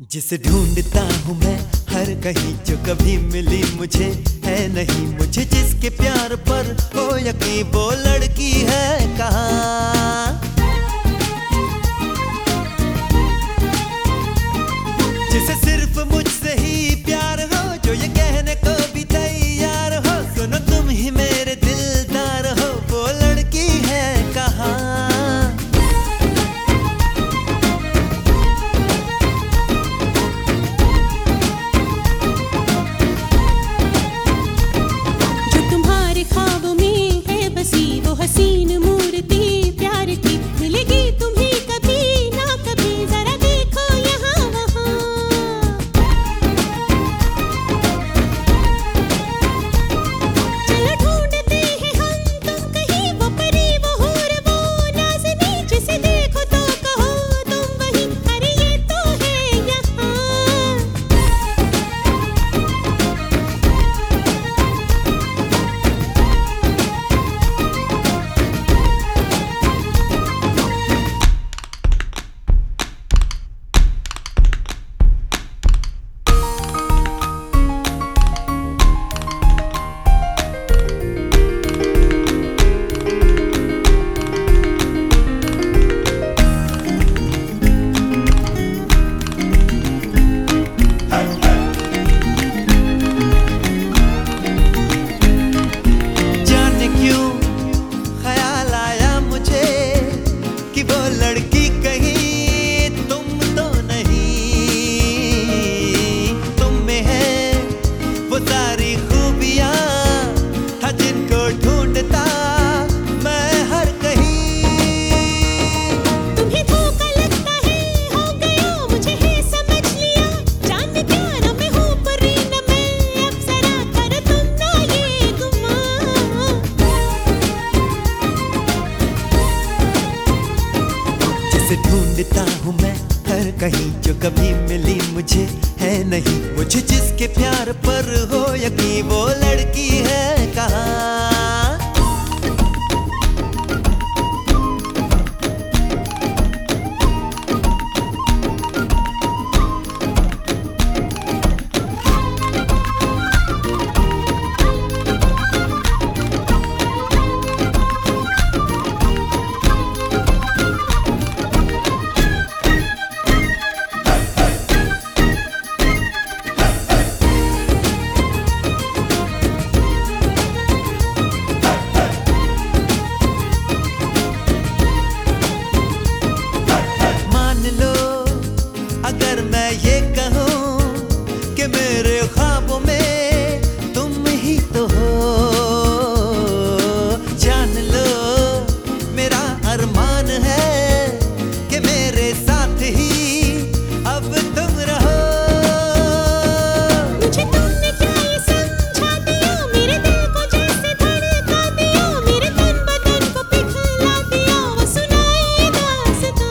जिसे ढूंढता हूँ मैं हर कहीं, जो कभी मिली मुझे है नहीं। मुझे जिसके प्यार पर हो यकीन, वो लड़की है कहाँ। जिसे सिर्फ मुझसे ही प्यार हो, जो ये कहने को भी तैयार हो, सुनो तुम ही मेरे दिलदार हो, वो लड़की है कहाँ। हसीन मूर्ति प्यार की मिलेगी तुम्हें कभी ना कभी, जरा देखो यहाँ वहाँ। चलो ढूंढते हैं हम तुम कहीं, वो परी वो हूर वो नाज़नी, जिसे देखो तो कहो तुम वही, अरे ये तो है यहाँ। लड़की कहीं तुम तो नहीं, तुम में है वो सारी खूबियां, था जिनको ढूंढता मैं हर कहीं। तुम्हें धोखा लगता है, हो गया मुझे है समझ लिया, जान क्या न मैं हूँ परी न मैं अप्सरा, करो तुम ना ये गुमान। जिसे ढूंढता हूँ मैं हर कहीं, जो कभी मिली मुझे है नहीं। मुझे जिसके प्यार पर हो यकीन, वो लड़की है कहाँ। अगर मैं ये कहूँ कि मेरे ख्वाबों में तुम ही तो हो, जान लो मेरा अरमान है कि मेरे साथ ही अब तुम रहो। मुझे तुमने क्या ये समझा दिया, मेरे दिल को जैसे धड़का दिया, मेरे तन बदन को पिघला दिया, वो सुनाई दास्तां।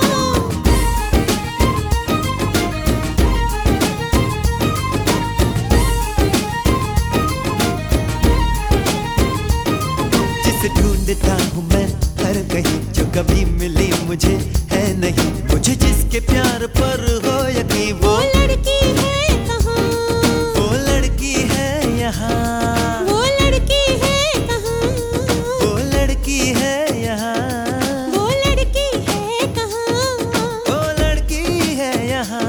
ढूंढता हूँ मैं हर कहीं, जो कभी मिली मुझे है नहीं। मुझे जिसके प्यार पर हो यकीन, वो लड़की है कहाँ, वो लड़की है यहाँ। वो लड़की है कहाँ, वो लड़की है यहाँ। वो लड़की है कहाँ, वो लड़की है यहाँ।